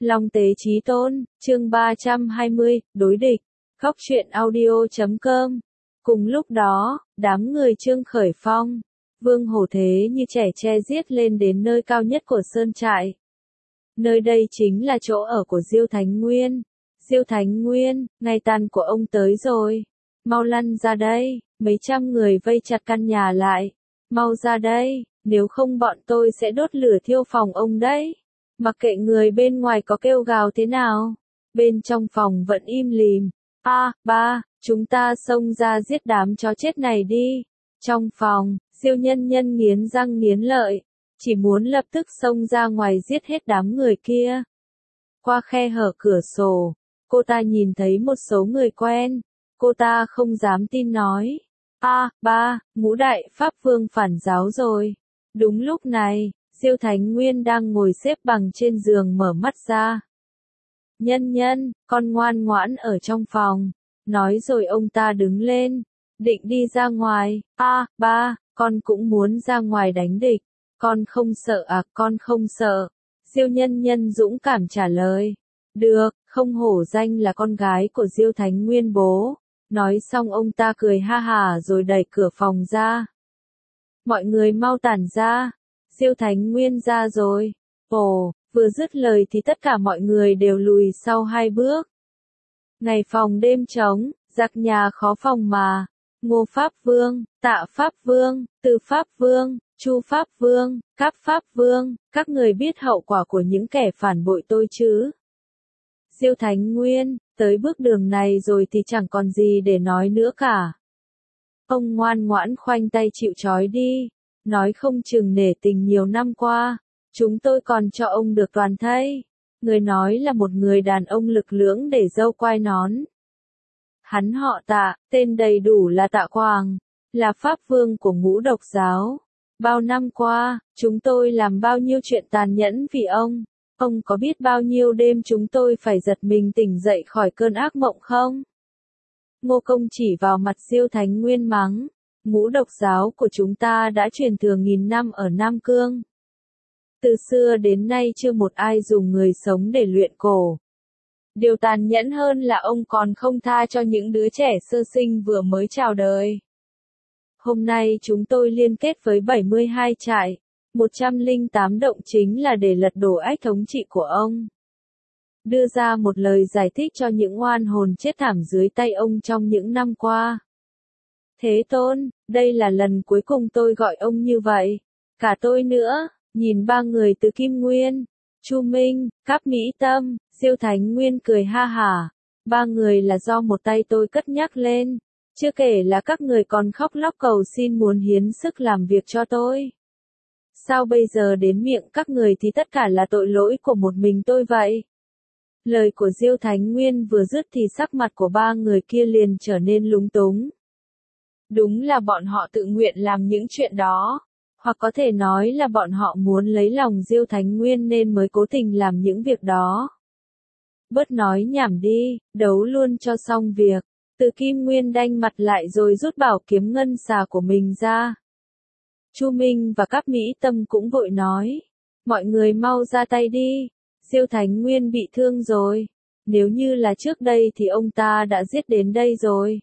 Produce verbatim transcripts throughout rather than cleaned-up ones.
Long Tế Chí Tôn, chương ba trăm hai mươi, đối địch. Góc truyện audio chấm com. Cùng lúc đó, đám người Trương Khởi Phong, Vương Hổ Thế như trẻ tre giết lên đến nơi cao nhất của sơn trại. Nơi đây chính là chỗ ở của Diêu Thánh Nguyên. Diêu Thánh Nguyên, ngày tàn của ông tới rồi. Mau lăn ra đây, mấy trăm người vây chặt căn nhà lại. Mau ra đây, nếu không bọn tôi sẽ đốt lửa thiêu phòng ông đấy. Mặc kệ người bên ngoài có kêu gào thế nào, bên trong phòng vẫn im lìm. A, à, ba, chúng ta xông ra giết đám chó chết này đi. Trong phòng, Diêu Nhân Nhân nghiến răng nghiến lợi, chỉ muốn lập tức xông ra ngoài giết hết đám người kia. Qua khe hở cửa sổ, cô ta nhìn thấy một số người quen, cô ta không dám tin nói. A, à, ba, Ngũ Đại Pháp Vương phản giáo rồi. Đúng lúc này, Diêu Thánh Nguyên đang ngồi xếp bằng trên giường mở mắt ra. Nhân Nhân, con ngoan ngoãn ở trong phòng. Nói rồi ông ta đứng lên, định đi ra ngoài. A, à, ba, con cũng muốn ra ngoài đánh địch. Con không sợ à, con không sợ. Diêu Nhân Nhân dũng cảm trả lời. Được, không hổ danh là con gái của Diêu Thánh Nguyên bố. Nói xong ông ta cười ha hả rồi đẩy cửa phòng ra. Mọi người mau tản ra. Diêu Thánh Nguyên ra rồi. Ồ, vừa dứt lời thì tất cả mọi người đều lùi sau hai bước. Ngày phòng đêm trống, giặc nhà khó phòng mà. Ngô Pháp Vương, Tạ Pháp Vương, Từ Pháp Vương, Chu Pháp Vương, Cáp Pháp Vương, các người biết hậu quả của những kẻ phản bội tôi chứ? Diêu Thánh Nguyên, tới bước đường này rồi thì chẳng còn gì để nói nữa cả. Ông ngoan ngoãn khoanh tay chịu trói đi. Nói không chừng nể tình nhiều năm qua, chúng tôi còn cho ông được toàn thây. Người nói là một người đàn ông lực lưỡng để râu quai nón. Hắn họ Tạ, tên đầy đủ là Tạ Quảng, là Pháp Vương của Ngũ Độc Giáo. Bao năm qua, chúng tôi làm bao nhiêu chuyện tàn nhẫn vì ông. Ông có biết bao nhiêu đêm chúng tôi phải giật mình tỉnh dậy khỏi cơn ác mộng không? Ngô Công chỉ vào mặt Diêu Thánh Nguyên mắng. Ngũ Độc Giáo của chúng ta đã truyền thừa nghìn năm ở Nam Cương. Từ xưa đến nay chưa một ai dùng người sống để luyện cổ. Điều tàn nhẫn hơn là ông còn không tha cho những đứa trẻ sơ sinh vừa mới chào đời. Hôm nay chúng tôi liên kết với bảy mươi hai trại, một trăm lẻ tám động chính là để lật đổ ách thống trị của ông. Đưa ra một lời giải thích cho những oan hồn chết thảm dưới tay ông trong những năm qua. Thế Tôn, đây là lần cuối cùng tôi gọi ông như vậy. Cả tôi nữa, nhìn ba người từ Kim Nguyên, Chu Minh, Cáp Mỹ Tâm, Diêu Thánh Nguyên cười ha hả. Ba người là do một tay tôi cất nhắc lên. Chưa kể là các người còn khóc lóc cầu xin muốn hiến sức làm việc cho tôi. Sao bây giờ đến miệng các người thì tất cả là tội lỗi của một mình tôi vậy? Lời của Diêu Thánh Nguyên vừa dứt thì sắc mặt của ba người kia liền trở nên lúng túng. Đúng là bọn họ tự nguyện làm những chuyện đó, hoặc có thể nói là bọn họ muốn lấy lòng Diêu Thánh Nguyên nên mới cố tình làm những việc đó. Bớt nói nhảm đi, đấu luôn cho xong việc. Từ Kim Nguyên đanh mặt lại rồi rút bảo kiếm ngân xà của mình ra. Chu Minh và Cáp Mỹ Tâm cũng vội nói, mọi người mau ra tay đi, Diêu Thánh Nguyên bị thương rồi. Nếu như là trước đây thì ông ta đã giết đến đây rồi.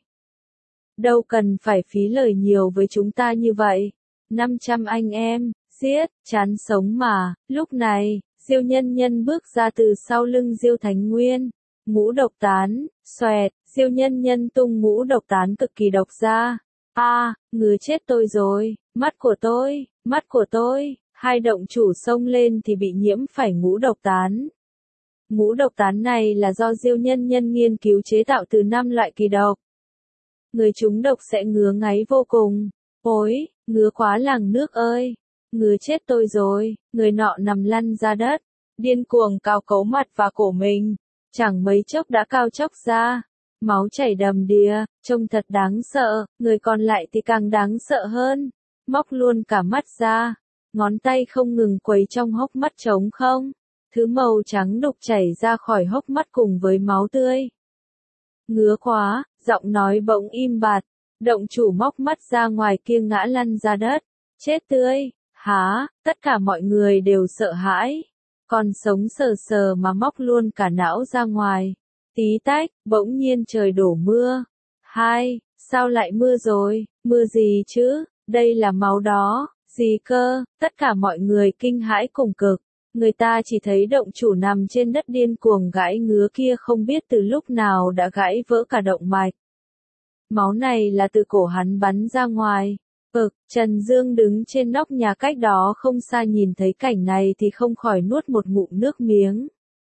Đâu cần phải phí lời nhiều với chúng ta như vậy. năm trăm anh em, giết, chán sống mà. Lúc này, Diêu Nhân Nhân bước ra từ sau lưng Diêu Thánh Nguyên. Ngũ độc tán, xoẹt, Diêu Nhân Nhân tung ngũ độc tán cực kỳ độc ra. A, à, ngứa chết tôi rồi, mắt của tôi, mắt của tôi. Hai động chủ xông lên thì bị nhiễm phải ngũ độc tán. Ngũ độc tán này là do Diêu Nhân Nhân nghiên cứu chế tạo từ năm loại kỳ độc. Người trúng độc sẽ ngứa ngáy vô cùng. Ôi, ngứa quá làng nước ơi. Ngứa chết tôi rồi. Người nọ nằm lăn ra đất. Điên cuồng cào cấu mặt và cổ mình. Chẳng mấy chốc đã cao chóc ra. Máu chảy đầm đìa. Trông thật đáng sợ. Người còn lại thì càng đáng sợ hơn. Móc luôn cả mắt ra. Ngón tay không ngừng quấy trong hốc mắt trống không. Thứ màu trắng đục chảy ra khỏi hốc mắt cùng với máu tươi. Ngứa quá, giọng nói bỗng im bặt. Động chủ móc mắt ra ngoài kia ngã lăn ra đất. Chết tươi, há, tất cả mọi người đều sợ hãi. còn sống sờ sờ mà móc luôn cả não ra ngoài. Tí tách, bỗng nhiên trời đổ mưa. Hai, sao lại mưa rồi, mưa gì chứ, đây là máu đó, gì cơ, tất cả mọi người kinh hãi cùng cực. Người ta chỉ thấy động chủ nằm trên đất điên cuồng gãi ngứa kia không biết từ lúc nào đã gãy vỡ cả động mạch. Máu này là từ cổ hắn bắn ra ngoài. Ực, Trần Dương đứng trên nóc nhà cách đó không xa nhìn thấy cảnh này thì không khỏi nuốt một ngụm nước miếng.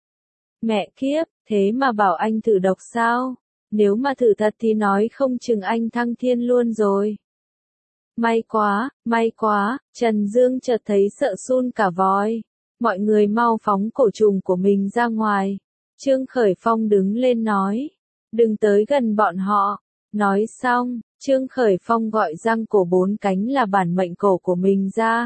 Mẹ kiếp, thế mà bảo anh thử độc sao? Nếu mà thử thật thì nói không chừng anh thăng thiên luôn rồi. May quá, may quá, Trần Dương chợt thấy sợ sun cả vòi. Mọi người mau phóng cổ trùng của mình ra ngoài. Trương Khởi Phong đứng lên nói. Đừng tới gần bọn họ. Nói xong, Trương Khởi Phong gọi răng cổ bốn cánh là bản mệnh cổ của mình ra.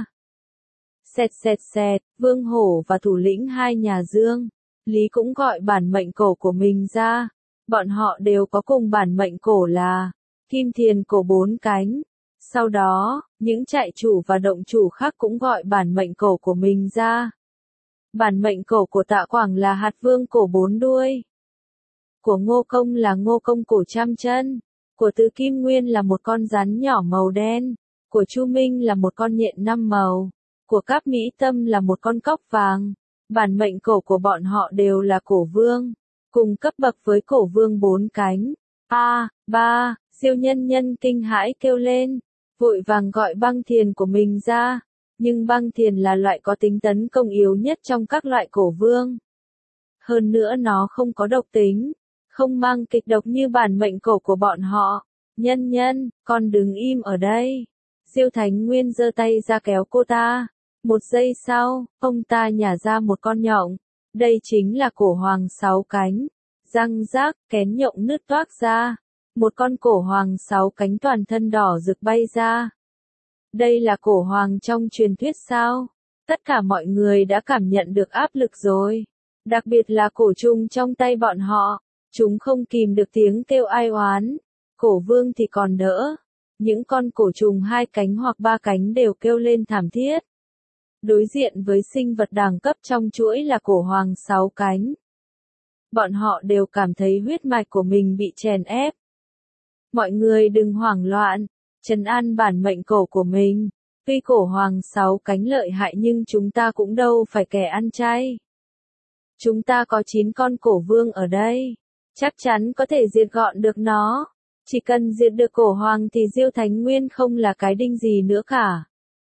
Xẹt xẹt xẹt, Vương Hổ và thủ lĩnh hai nhà Dương, Lý cũng gọi bản mệnh cổ của mình ra. Bọn họ đều có cùng bản mệnh cổ là Kim Thiền cổ bốn cánh. Sau đó, những trại chủ và động chủ khác cũng gọi bản mệnh cổ của mình ra. Bản mệnh cổ của Tạ Quảng là Hạt Vương cổ bốn đuôi. Của Ngô Công là Ngô Công cổ trăm chân. Của Từ Kim Nguyên là một con rắn nhỏ màu đen. Của Chu Minh là một con nhện năm màu. Của Cáp Mỹ Tâm là một con cóc vàng. Bản mệnh cổ của bọn họ đều là cổ vương, cùng cấp bậc với cổ vương bốn cánh. A, ba, Diêu Nhân Nhân kinh hãi kêu lên, vội vàng gọi Băng Thiền của mình ra. Nhưng Băng Thiền là loại có tính tấn công yếu nhất trong các loại cổ vương. Hơn nữa nó không có độc tính, không mang kịch độc như bản mệnh cổ của bọn họ. Nhân Nhân, con đứng im ở đây. Diêu Thánh Nguyên giơ tay ra kéo cô ta. Một giây sau, ông ta nhả ra một con nhộng. Đây chính là cổ hoàng sáu cánh. Răng rác, kén nhộng nứt toác ra. Một con cổ hoàng sáu cánh toàn thân đỏ rực bay ra. Đây là cổ hoàng trong truyền thuyết sao? Tất cả mọi người đã cảm nhận được áp lực rồi. Đặc biệt là cổ trùng trong tay bọn họ. Chúng không kìm được tiếng kêu ai oán. Cổ vương thì còn đỡ. Những con cổ trùng hai cánh hoặc ba cánh đều kêu lên thảm thiết. Đối diện với sinh vật đẳng cấp trong chuỗi là cổ hoàng sáu cánh. Bọn họ đều cảm thấy huyết mạch của mình bị chèn ép. Mọi người đừng hoảng loạn, trấn an bản mệnh cổ của mình. Tuy cổ hoàng sáu cánh lợi hại nhưng chúng ta cũng đâu phải kẻ ăn chay. Chúng ta có chín con cổ vương ở đây. Chắc chắn có thể diệt gọn được nó. Chỉ cần diệt được cổ hoàng thì Diêu Thánh Nguyên không là cái đinh gì nữa cả.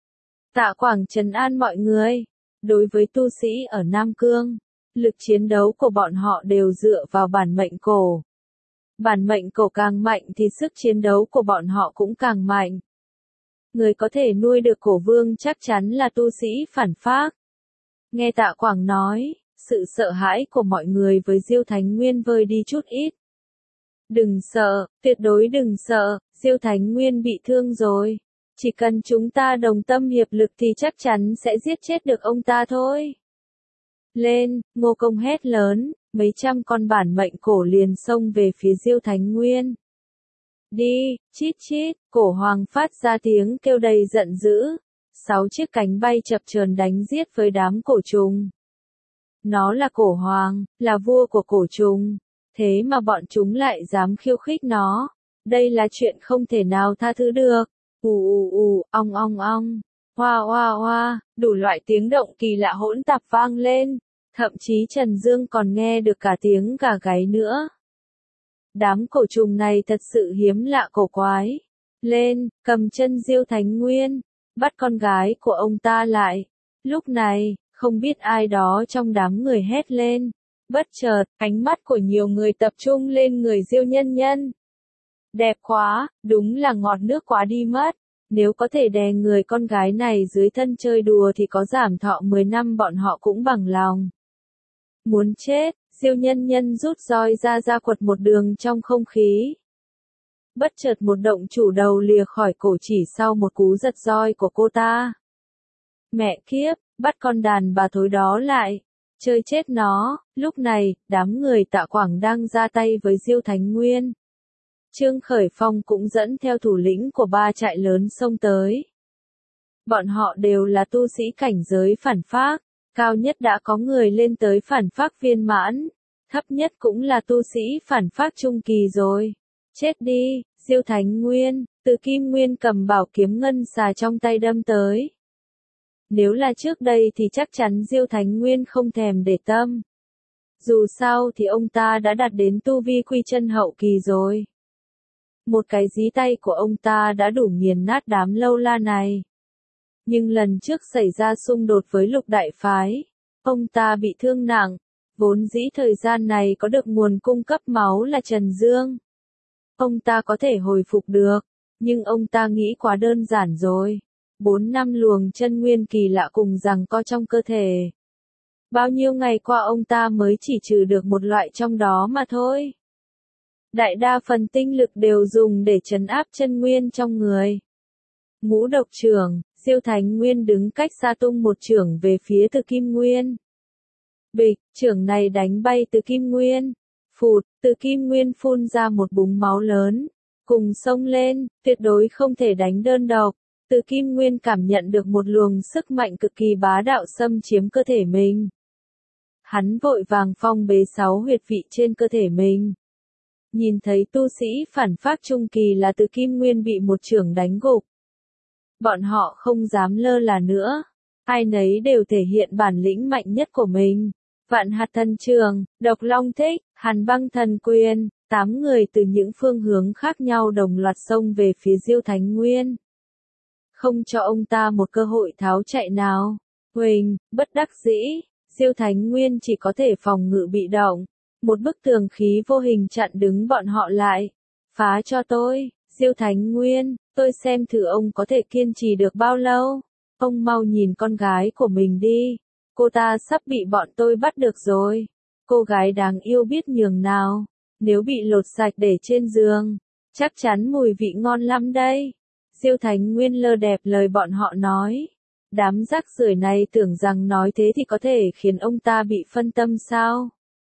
Tạ Quảng trấn an mọi người. Đối với tu sĩ ở Nam Cương, lực chiến đấu của bọn họ đều dựa vào bản mệnh cổ. Bản mệnh cổ càng mạnh thì sức chiến đấu của bọn họ cũng càng mạnh. Người có thể nuôi được cổ vương chắc chắn là tu sĩ phản phác. Nghe Tạ Quảng nói, sự sợ hãi của mọi người với Diêu Thánh Nguyên vơi đi chút ít. Đừng sợ, tuyệt đối đừng sợ, Diêu Thánh Nguyên bị thương rồi. Chỉ cần chúng ta đồng tâm hiệp lực thì chắc chắn sẽ giết chết được ông ta thôi. Lên, Ngô Công hét lớn, mấy trăm con bản mệnh cổ liền xông về phía Diêu Thánh Nguyên. Đi, chít chít, cổ hoàng phát ra tiếng kêu đầy giận dữ. Sáu chiếc cánh bay chập chờn đánh giết với đám cổ trùng. Nó là cổ hoàng, là vua của cổ trùng. Thế mà bọn chúng lại dám khiêu khích nó. Đây là chuyện không thể nào tha thứ được. Ù ù ù, ong ong ong, hoa hoa hoa, đủ loại tiếng động kỳ lạ hỗn tạp vang lên. Thậm chí Trần Dương còn nghe được cả tiếng gà gáy nữa. Đám cổ trùng này thật sự hiếm lạ cổ quái. Lên, cầm chân Diêu Thánh Nguyên, bắt con gái của ông ta lại. Lúc này, không biết ai đó trong đám người hét lên. Bất chợt, ánh mắt của nhiều người tập trung lên người Diêu Nhân Nhân. Đẹp quá, đúng là ngọt nước quá đi mất. Nếu có thể đè người con gái này dưới thân chơi đùa thì có giảm thọ mười năm bọn họ cũng bằng lòng. Muốn chết, Diêu Nhân Nhân rút roi ra ra quật một đường trong không khí. Bất chợt một động chủ đầu lìa khỏi cổ chỉ sau một cú giật roi của cô ta. Mẹ kiếp, bắt con đàn bà thối đó lại. Chơi chết nó. Lúc này, đám người Tạ Quảng đang ra tay với Diêu Thánh Nguyên. Trương Khởi Phong cũng dẫn theo thủ lĩnh của ba trại lớn xông tới. Bọn họ đều là tu sĩ cảnh giới phản phác, Cao nhất đã có người lên tới phản phác viên mãn, thấp nhất cũng là tu sĩ phản phác trung kỳ rồi. Chết đi, Diêu Thánh Nguyên, Từ Kim Nguyên cầm bảo kiếm ngân xà trong tay đâm tới. Nếu là trước đây thì chắc chắn Diêu Thánh Nguyên không thèm để tâm. Dù sao thì ông ta đã đạt đến tu vi quy chân hậu kỳ rồi. Một cái dí tay của ông ta đã đủ nghiền nát đám lâu la này. Nhưng lần trước xảy ra xung đột với Lục Đại Phái, ông ta bị thương nặng, vốn dĩ thời gian này có được nguồn cung cấp máu là Trần Dương. Ông ta có thể hồi phục được, nhưng ông ta nghĩ quá đơn giản rồi. Bốn năm luồng chân nguyên kỳ lạ cùng giằng co trong cơ thể. Bao nhiêu ngày qua ông ta mới chỉ trừ được một loại trong đó mà thôi. Đại đa phần tinh lực đều dùng để trấn áp chân nguyên trong người. Ngũ độc trưởng, Diêu Thánh Nguyên đứng cách xa tung một chưởng về phía Từ Kim Nguyên. Bịch, chưởng này đánh bay Từ Kim Nguyên. Phụt, Từ Kim Nguyên phun ra một búng máu lớn. Cùng xông lên, tuyệt đối không thể đánh đơn độc. Từ Kim Nguyên cảm nhận được một luồng sức mạnh cực kỳ bá đạo xâm chiếm cơ thể mình. Hắn vội vàng phong bế sáu huyệt vị trên cơ thể mình. Nhìn thấy tu sĩ phản phác trung kỳ là Từ Kim Nguyên bị một chưởng đánh gục. Bọn họ không dám lơ là nữa. Ai nấy đều thể hiện bản lĩnh mạnh nhất của mình. Vạn Hạt Thần Trường, Độc Long Thích, Hàn Băng Thần Quyền, tám người từ những phương hướng khác nhau đồng loạt xông về phía Diêu Thánh Nguyên. Không cho ông ta một cơ hội tháo chạy nào. Huỳnh, bất đắc dĩ, Diêu Thánh Nguyên chỉ có thể phòng ngự bị động. Một bức tường khí vô hình chặn đứng bọn họ lại. Phá cho tôi, Diêu Thánh Nguyên, tôi xem thử ông có thể kiên trì được bao lâu. Ông mau nhìn con gái của mình đi. Cô ta sắp bị bọn tôi bắt được rồi. Cô gái đáng yêu biết nhường nào. Nếu bị lột sạch để trên giường, chắc chắn mùi vị ngon lắm đây. Diêu Thánh Nguyên lơ đẹp lời bọn họ nói. Đám rác rưởi này tưởng rằng nói thế thì có thể khiến ông ta bị phân tâm sao?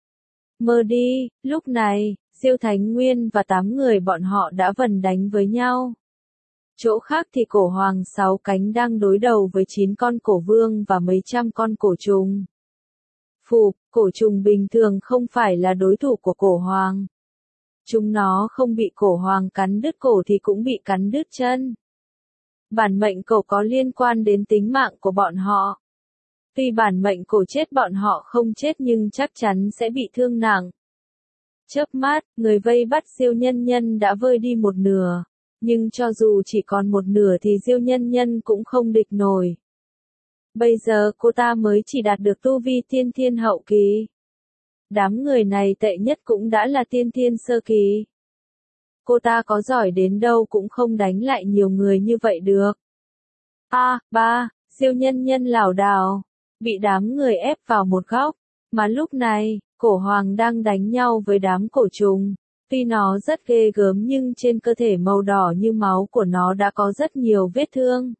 Mơ đi, lúc này, Diêu Thánh Nguyên và tám người bọn họ đã vần đánh với nhau. Chỗ khác thì cổ hoàng sáu cánh đang đối đầu với chín con cổ vương và mấy trăm con cổ trùng. Phụp, cổ trùng bình thường không phải là đối thủ của cổ hoàng. Chúng nó không bị cổ hoàng cắn đứt cổ thì cũng bị cắn đứt chân. Bản mệnh cổ có liên quan đến tính mạng của bọn họ. Tuy bản mệnh cổ chết bọn họ không chết nhưng chắc chắn sẽ bị thương nặng. Chớp mắt, người vây bắt Diêu Nhân Nhân đã vơi đi một nửa. Nhưng cho dù chỉ còn một nửa thì Diêu Nhân Nhân cũng không địch nổi. Bây giờ cô ta mới chỉ đạt được tu vi tiên thiên hậu kỳ. Đám người này tệ nhất cũng đã là tiên thiên sơ kỳ. Cô ta có giỏi đến đâu cũng không đánh lại nhiều người như vậy được. A, à, ba, Diêu Nhân Nhân lảo đảo, bị đám người ép vào một góc. Mà lúc này, cổ hoàng đang đánh nhau với đám cổ trùng. Tuy nó rất ghê gớm nhưng trên cơ thể màu đỏ như máu của nó đã có rất nhiều vết thương.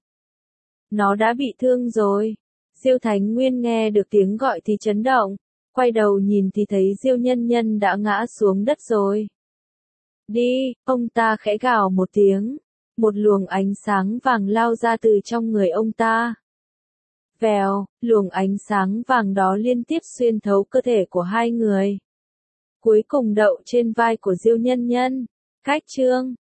Nó đã bị thương rồi. Diêu Thánh Nguyên nghe được tiếng gọi thì chấn động. Quay đầu nhìn thì thấy Diêu Nhân Nhân đã ngã xuống đất rồi. Đi, ông ta khẽ gào một tiếng. Một luồng ánh sáng vàng lao ra từ trong người ông ta. Vèo, luồng ánh sáng vàng đó liên tiếp xuyên thấu cơ thể của hai người. Cuối cùng đậu trên vai của Diêu Nhân Nhân. Cách chương